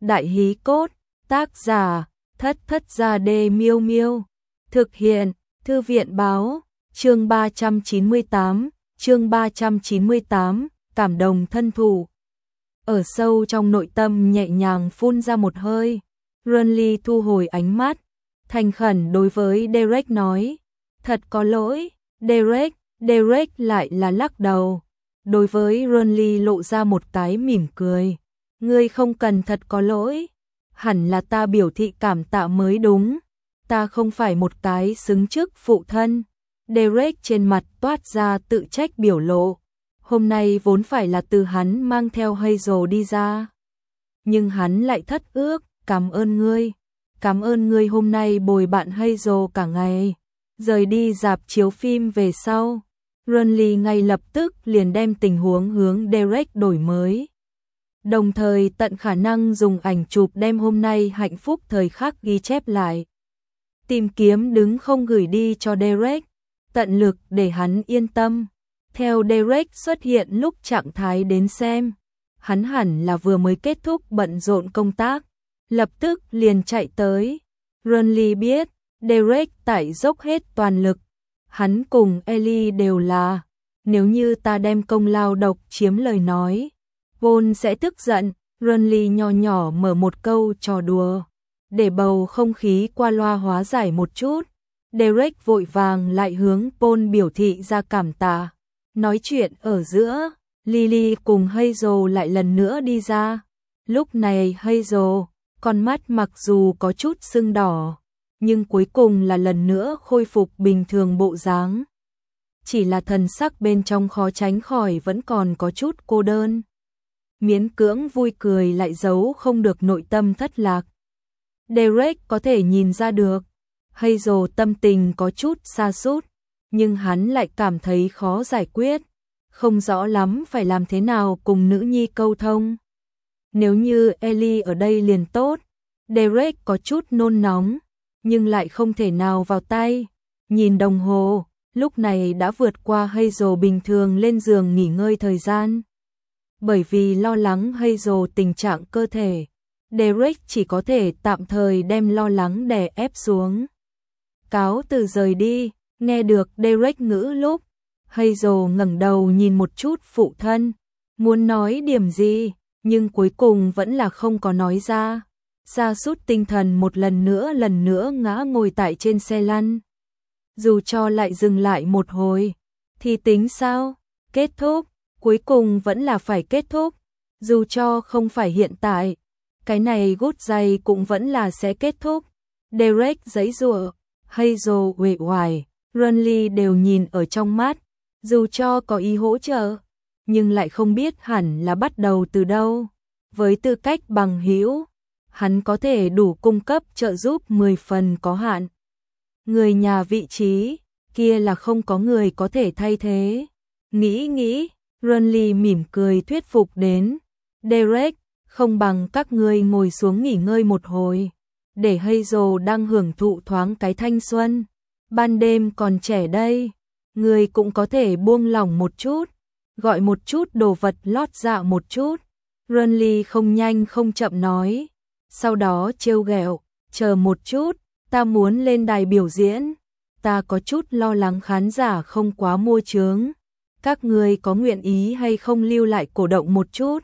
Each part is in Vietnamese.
Đại hí cốt, tác giả, Thất Thất Gia Đê Miêu Miêu. Thực hiện, Thư viện báo, chương 398, cảm động thân thủ. Ở sâu trong nội tâm nhẹ nhàng phun ra một hơi, Renly thu hồi ánh mắt, thành khẩn đối với Derek nói, thật có lỗi, Derek lại là lắc đầu. Đối với Renly lộ ra một cái mỉm cười, ngươi không cần thật có lỗi, hẳn là ta biểu thị cảm tạ mới đúng, ta không phải một cái xứng chức phụ thân. Derek trên mặt toát ra tự trách biểu lộ, hôm nay vốn phải là từ hắn mang theo Hazel đi ra, nhưng hắn lại thất ước, cảm ơn ngươi hôm nay bồi bạn Hazel cả ngày. Rời đi rạp chiếu phim về sau, Renly ngay lập tức liền đem tình huống hướng Derek đổi mới. Đồng thời tận khả năng dùng ảnh chụp đem hôm nay hạnh phúc thời khắc ghi chép lại. Tìm kiếm đứng không gửi đi cho Derek, tận lực để hắn yên tâm. Theo Derek xuất hiện lúc trạng thái đến xem, hắn hẳn là vừa mới kết thúc bận rộn công tác, lập tức liền chạy tới. Renly biết, Derek tải dốc hết toàn lực, hắn cùng Ellie đều là, nếu như ta đem công lao độc chiếm lời nói, Paul sẽ tức giận. Renly nho nhỏ mở một câu trò đùa, để bầu không khí qua loa hóa giải một chút. Derek vội vàng lại hướng Paul biểu thị ra cảm tạ. Nói chuyện ở giữa, Lily cùng Hazel lại lần nữa đi ra. Lúc này Hazel, con mắt mặc dù có chút sưng đỏ, nhưng cuối cùng là lần nữa khôi phục bình thường bộ dáng. Chỉ là thần sắc bên trong khó tránh khỏi vẫn còn có chút cô đơn. Miễn cưỡng vui cười lại giấu không được nội tâm thất lạc. Derek có thể nhìn ra được, Hazel tâm tình có chút sa sút, nhưng hắn lại cảm thấy khó giải quyết, không rõ lắm phải làm thế nào cùng nữ nhi câu thông. Nếu như Ellie ở đây liền tốt. Derek có chút nôn nóng, nhưng lại không thể nào vào tay. Nhìn đồng hồ, lúc này đã vượt qua Hazel bình thường lên giường nghỉ ngơi thời gian. Bởi vì lo lắng Hazel tình trạng cơ thể, Derek chỉ có thể tạm thời đem lo lắng đè ép xuống. Cáo từ rời đi, nghe được Derek ngữ lúc, Hazel ngẩng đầu nhìn một chút phụ thân, muốn nói điểm gì, nhưng cuối cùng vẫn là không có nói ra. Sa sút tinh thần một lần nữa ngã ngồi tại trên xe lăn. Dù cho lại dừng lại một hồi, thì tính sao? Kết thúc, cuối cùng vẫn là phải kết thúc. Dù cho không phải hiện tại, cái này gút giày cũng vẫn là sẽ kết thúc. Derek giãy giụa, Hazel uể oải, Renly đều nhìn ở trong mắt, dù cho có ý hỗ trợ, nhưng lại không biết hẳn là bắt đầu từ đâu. Với tư cách bằng hữu, hắn có thể đủ cung cấp trợ giúp 10 phần có hạn. Người nhà vị trí, kia là không có người có thể thay thế. Nghĩ, Renly mỉm cười thuyết phục đến. Derek, không bằng các ngươi ngồi xuống nghỉ ngơi một hồi, để Hazel đang hưởng thụ thoáng cái thanh xuân. Ban đêm còn trẻ đây, người cũng có thể buông lỏng một chút, gọi một chút đồ vật lót dạ một chút. Renly không nhanh không chậm nói, sau đó trêu ghẹo, chờ một chút, ta muốn lên đài biểu diễn, ta có chút lo lắng khán giả không quá mua chướng, các người có nguyện ý hay không lưu lại cổ động một chút.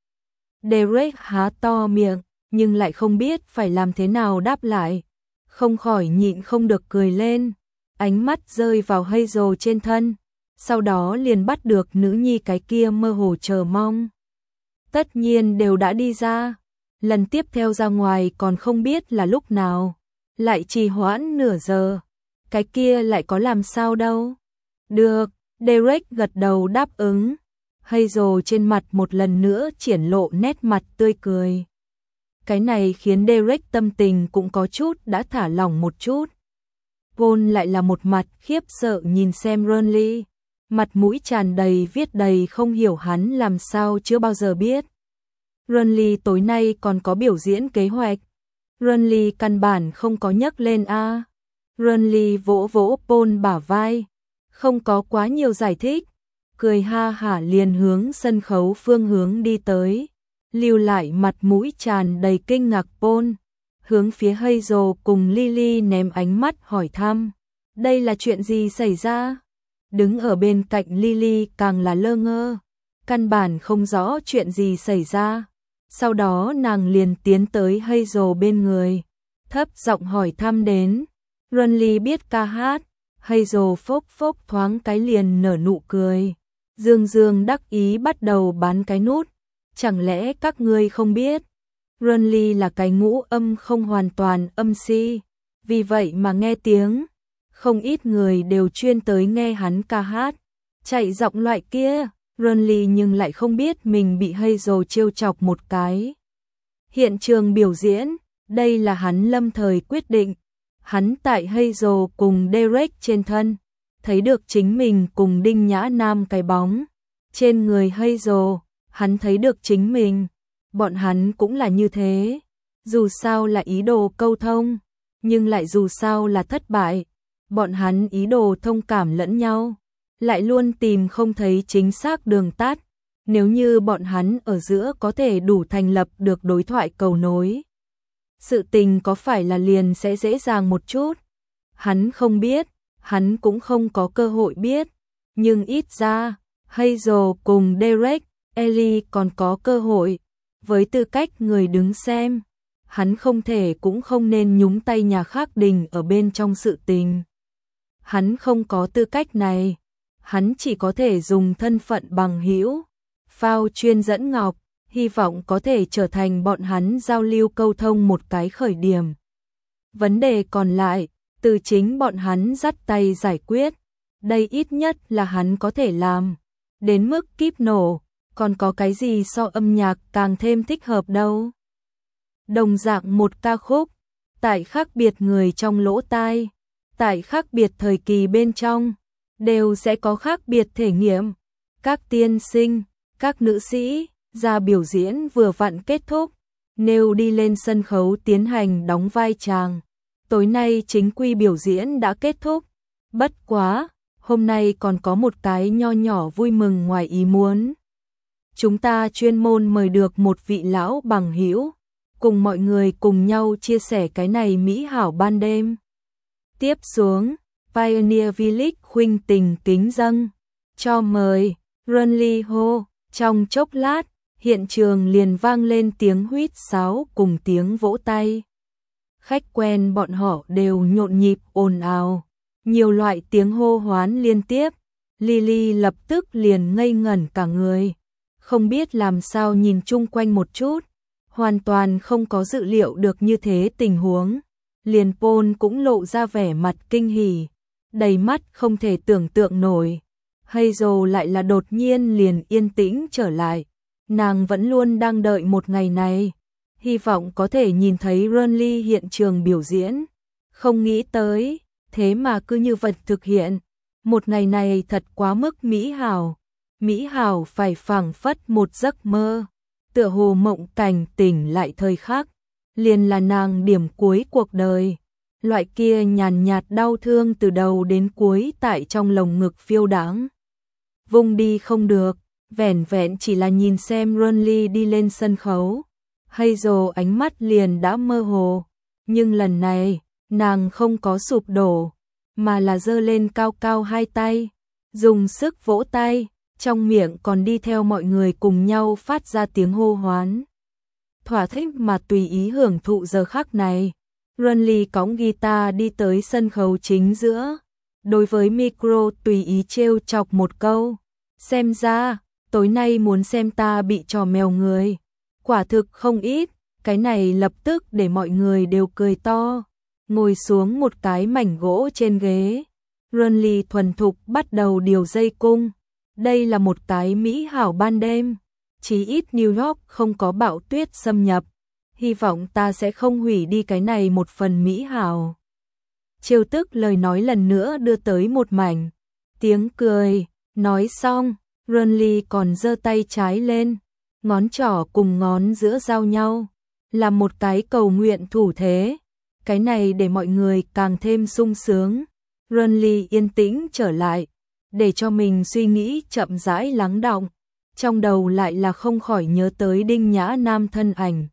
Derek há to miệng, nhưng lại không biết phải làm thế nào đáp lại, không khỏi nhịn không được cười lên, ánh mắt rơi vào Hazel trên thân, sau đó liền bắt được nữ nhi cái kia mơ hồ chờ mong. Tất nhiên đều đã đi ra, lần tiếp theo ra ngoài còn không biết là lúc nào, lại trì hoãn nửa giờ, cái kia lại có làm sao đâu. Được, Derek gật đầu đáp ứng. Hazel trên mặt một lần nữa triển lộ nét mặt tươi cười. Cái này khiến Derek tâm tình cũng có chút đã thả lỏng một chút. Paul lại là một mặt khiếp sợ nhìn xem Renly, mặt mũi tràn đầy viết đầy không hiểu hắn làm sao chưa bao giờ biết. Renly tối nay còn có biểu diễn kế hoạch. Renly căn bản không có nhắc lên a. Renly vỗ vỗ Paul bả vai, không có quá nhiều giải thích, cười ha hả liền hướng sân khấu phương hướng đi tới. lưu lại mặt mũi tràn đầy kinh ngạc Paul, hướng phía Hazel cùng Lily ném ánh mắt hỏi thăm. Đây là chuyện gì xảy ra? Đứng ở bên cạnh Lily càng là lơ ngơ, căn bản không rõ chuyện gì xảy ra. Sau đó nàng liền tiến tới Hazel bên người, thấp giọng hỏi thăm đến. Ronly biết ca hát, Hazel phốc phốc thoáng cái liền nở nụ cười. Dương dương đắc ý bắt đầu bán cái nút. Chẳng lẽ các ngươi không biết? Ronly là cái ngũ âm không hoàn toàn âm si, vì vậy mà nghe tiếng. Không ít người đều chuyên tới nghe hắn ca hát, chạy giọng loại kia. Ronly nhưng lại không biết mình bị Hazel trêu chọc một cái. Hiện trường biểu diễn, đây là hắn lâm thời quyết định. Hắn tại Hazel cùng Derek trên thân, thấy được chính mình cùng Đinh Nhã Nam cái bóng. Trên người Hazel, hắn thấy được chính mình. Bọn hắn cũng là như thế. Dù sao là ý đồ câu thông, nhưng lại dù sao là thất bại. Bọn hắn ý đồ thông cảm lẫn nhau, lại luôn tìm không thấy chính xác đường tắt. Nếu như bọn hắn ở giữa có thể đủ thành lập được đối thoại cầu nối, sự tình có phải là liền sẽ dễ dàng một chút. Hắn không biết, hắn cũng không có cơ hội biết, nhưng ít ra Hazel cùng Derek, Ellie còn có cơ hội. Với tư cách người đứng xem, hắn không thể cũng không nên nhúng tay nhà khác đình ở bên trong sự tình. Hắn không có tư cách này, hắn chỉ có thể dùng thân phận bằng hữu, phao chuyên dẫn ngọc, hy vọng có thể trở thành bọn hắn giao lưu câu thông một cái khởi điểm. Vấn đề còn lại, từ chính bọn hắn dắt tay giải quyết, đây ít nhất là hắn có thể làm. Đến mức kíp nổ, còn có cái gì so âm nhạc càng thêm thích hợp đâu. Đồng dạng một ca khúc, tại khác biệt người trong lỗ tai, tại khác biệt thời kỳ bên trong, đều sẽ có khác biệt thể nghiệm. Các tiên sinh, các nữ sĩ, ra biểu diễn vừa vặn kết thúc, nêu đi lên sân khấu tiến hành đóng vai tràng. Tối nay chính quy biểu diễn đã kết thúc, bất quá, hôm nay còn có một cái nho nhỏ vui mừng ngoài ý muốn. Chúng ta chuyên môn mời được một vị lão bằng hữu, cùng mọi người cùng nhau chia sẻ cái này mỹ hảo ban đêm. Tiếp xuống, Pioneer Village khuynh tình kính dâng, cho mời, Ronly hô. Trong chốc lát, hiện trường liền vang lên tiếng huýt sáo cùng tiếng vỗ tay. Khách quen bọn họ đều nhộn nhịp ồn ào, nhiều loại tiếng hô hoán liên tiếp. Lily lập tức liền ngây ngẩn cả người, không biết làm sao nhìn chung quanh một chút, hoàn toàn không có dự liệu được như thế tình huống. Liền Paul cũng lộ ra vẻ mặt kinh hỉ, đầy mắt không thể tưởng tượng nổi. Hazel lại là đột nhiên liền yên tĩnh trở lại, nàng vẫn luôn đang đợi một ngày này, hy vọng có thể nhìn thấy Ronly hiện trường biểu diễn. Không nghĩ tới, thế mà cứ như vật thực hiện. Một ngày này thật quá mức mỹ hảo phải phảng phất một giấc mơ, tựa hồ mộng cảnh tỉnh lại thời khắc, liền là nàng điểm cuối cuộc đời. Loại kia nhàn nhạt đau thương từ đầu đến cuối tại trong lồng ngực phiêu đãng, vùng đi không được, vẻn vẹn chỉ là nhìn xem Ronly đi lên sân khấu, Hazel ánh mắt liền đã mơ hồ, nhưng lần này, nàng không có sụp đổ, mà là giơ lên cao cao hai tay, dùng sức vỗ tay, trong miệng còn đi theo mọi người cùng nhau phát ra tiếng hô hoán. Thỏa thích mà tùy ý hưởng thụ giờ khắc này. Ronly cõng guitar đi tới sân khấu chính giữa, đối với micro tùy ý trêu chọc một câu. Xem ra, tối nay muốn xem ta bị trò mèo người. Quả thực không ít, cái này lập tức để mọi người đều cười to. Ngồi xuống một cái mảnh gỗ trên ghế, Ronly thuần thục bắt đầu điều dây cung. Đây là một cái mỹ hảo ban đêm, chí ít New York không có bão tuyết xâm nhập. Hy vọng ta sẽ không hủy đi cái này một phần mỹ hảo. Trêu tức lời nói lần nữa đưa tới một mảnh tiếng cười. Nói xong, Ronly còn giơ tay trái lên, ngón trỏ cùng ngón giữa giao nhau, làm một cái cầu nguyện thủ thế. Cái này để mọi người càng thêm sung sướng. Ronly yên tĩnh trở lại, để cho mình suy nghĩ chậm rãi lắng đọng. trong đầu lại là không khỏi nhớ tới Đinh Nhã Nam thân ảnh.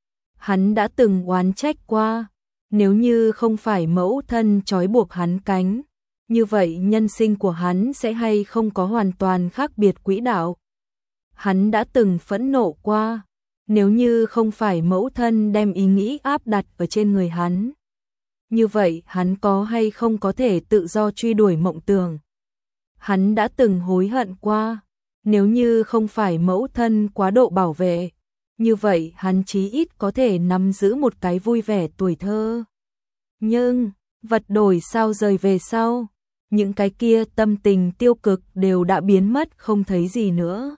Hắn đã từng oán trách qua, nếu như không phải mẫu thân trói buộc hắn cánh, như vậy nhân sinh của hắn sẽ hay không có hoàn toàn khác biệt quỹ đạo. Hắn đã từng phẫn nộ qua, nếu như không phải mẫu thân đem ý nghĩ áp đặt ở trên người hắn, như vậy hắn có hay không có thể tự do truy đuổi mộng tưởng. Hắn đã từng hối hận qua, nếu như không phải mẫu thân quá độ bảo vệ, như vậy hắn chí ít có thể nắm giữ một cái vui vẻ tuổi thơ. Nhưng, vật đổi sao rời về sau, những cái kia tâm tình tiêu cực đều đã biến mất không thấy gì nữa.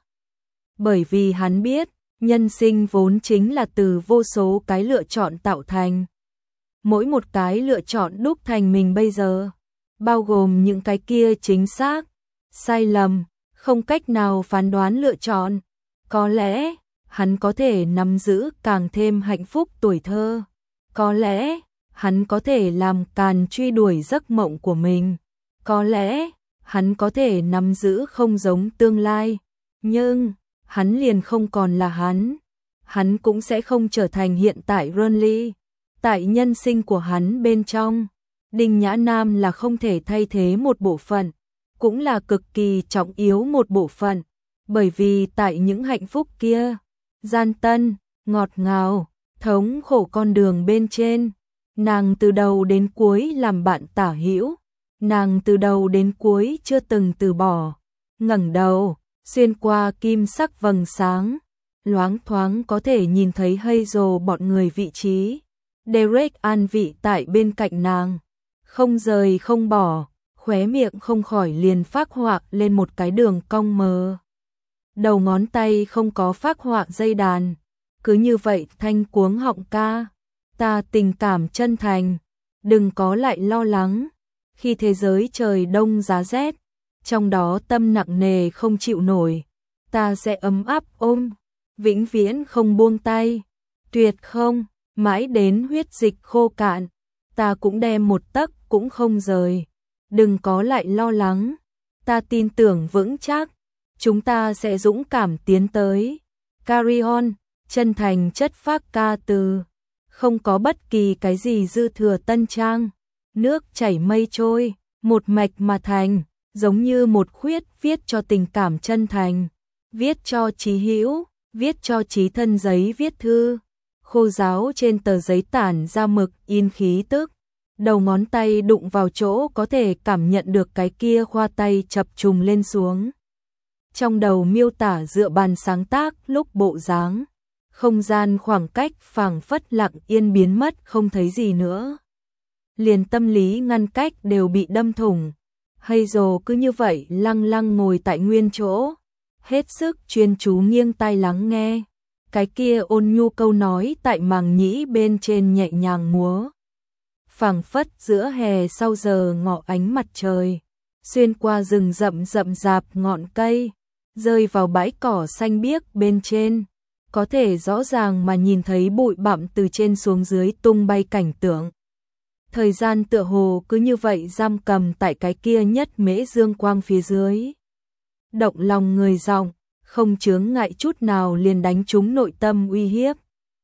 Bởi vì hắn biết, nhân sinh vốn chính là từ vô số cái lựa chọn tạo thành. Mỗi một cái lựa chọn đúc thành mình bây giờ, bao gồm những cái kia chính xác, sai lầm, không cách nào phán đoán lựa chọn. Có lẽ, hắn có thể nắm giữ càng thêm hạnh phúc tuổi thơ. Có lẽ, hắn có thể làm càn truy đuổi giấc mộng của mình. Có lẽ, hắn có thể nắm giữ không giống tương lai. Nhưng, hắn liền không còn là hắn. Hắn cũng sẽ không trở thành hiện tại Renly. Tại nhân sinh của hắn bên trong, Đinh Nhã Nam là không thể thay thế một bộ phận, cũng là cực kỳ trọng yếu một bộ phận. Bởi vì tại những hạnh phúc kia, gian tân, ngọt ngào, thống khổ con đường bên trên, nàng từ đầu đến cuối làm bạn tả hữu, nàng từ đầu đến cuối chưa từng từ bỏ. Ngẩng đầu, xuyên qua kim sắc vầng sáng, loáng thoáng có thể nhìn thấy Hazel bọn người vị trí. Derek an vị tại bên cạnh nàng, không rời không bỏ, khóe miệng không khỏi liền phác họa lên một cái đường cong mờ. Đầu ngón tay không có phác họa dây đàn, cứ như vậy thanh cuống họng ca. Ta tình cảm chân thành, đừng có lại lo lắng. Khi thế giới trời đông giá rét, trong đó tâm nặng nề không chịu nổi, ta sẽ ấm áp ôm, vĩnh viễn không buông tay. Tuyệt không, mãi đến huyết dịch khô cạn, ta cũng đem một tấc cũng không rời. Đừng có lại lo lắng, ta tin tưởng vững chắc, chúng ta sẽ dũng cảm tiến tới. Carry on, chân thành chất phác ca từ, không có bất kỳ cái gì dư thừa tân trang. Nước chảy mây trôi, một mạch mà thành, giống như một khuyết viết cho tình cảm chân thành, viết cho chí hữu, viết cho chí thân giấy viết thư. Khô ráo trên tờ giấy tản ra mực in khí tức, đầu ngón tay đụng vào chỗ có thể cảm nhận được cái kia khoa tay chập trùng lên xuống. Trong đầu miêu tả dựa bàn sáng tác lúc bộ dáng, không gian khoảng cách phảng phất lặng yên biến mất không thấy gì nữa. Liền tâm lý ngăn cách đều bị đâm thủng. Hazel cứ như vậy lăng lăng ngồi tại nguyên chỗ, hết sức chuyên chú nghiêng tai lắng nghe. Cái kia ôn nhu câu nói tại màng nhĩ bên trên nhẹ nhàng múa. Phảng phất giữa hè sau giờ ngọ ánh mặt trời, xuyên qua rừng rậm rậm rạp ngọn cây, rơi vào bãi cỏ xanh biếc bên trên, có thể rõ ràng mà nhìn thấy bụi bặm từ trên xuống dưới tung bay cảnh tượng. Thời gian tựa hồ cứ như vậy giam cầm tại cái kia nhất mễ dương quang phía dưới. Động lòng người giọng, không chướng ngại chút nào liền đánh trúng nội tâm uy hiếp.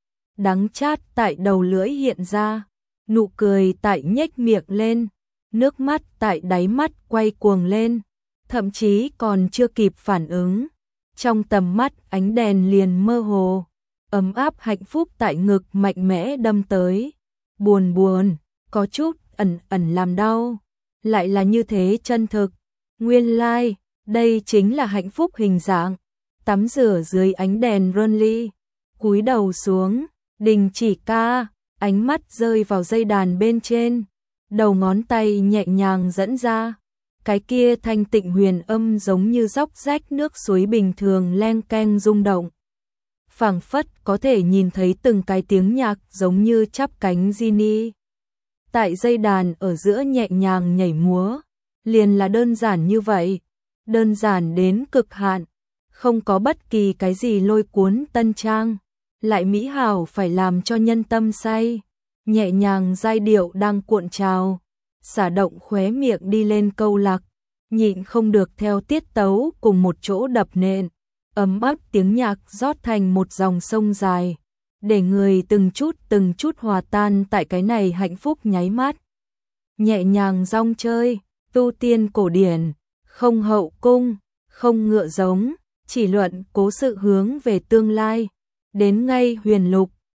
Đắng chát tại đầu lưỡi hiện ra, nụ cười tại nhếch miệng lên, nước mắt tại đáy mắt quay cuồng lên, thậm chí còn chưa kịp phản ứng. Trong tầm mắt ánh đèn liền mơ hồ, ấm áp hạnh phúc tại ngực mạnh mẽ đâm tới. Buồn buồn, có chút ẩn ẩn làm đau, lại là như thế chân thực. Nguyên lai, đây chính là hạnh phúc hình dạng. Tắm rửa dưới ánh đèn Renly, cúi đầu xuống, đình chỉ ca, ánh mắt rơi vào dây đàn bên trên, đầu ngón tay nhẹ nhàng dẫn ra. Cái kia thanh tịnh huyền âm giống như róc rách nước suối bình thường len keng rung động. Phảng phất có thể nhìn thấy từng cái tiếng nhạc giống như chắp cánh Ginny. Tại dây đàn ở giữa nhẹ nhàng nhảy múa, liền là đơn giản như vậy, đơn giản đến cực hạn, không có bất kỳ cái gì lôi cuốn tân trang, lại mỹ hảo phải làm cho nhân tâm say, nhẹ nhàng giai điệu đang cuộn trào, xả động khóe miệng đi lên câu lạc, nhịn không được theo tiết tấu cùng một chỗ đập nện. ấm áp tiếng nhạc rót thành một dòng sông dài, để người từng chút hòa tan tại cái này hạnh phúc nháy mắt. Nhẹ nhàng rong chơi, tu tiên cổ điển, không hậu cung, không ngựa giống, chỉ luận cố sự hướng về tương lai, đến ngay huyền lục,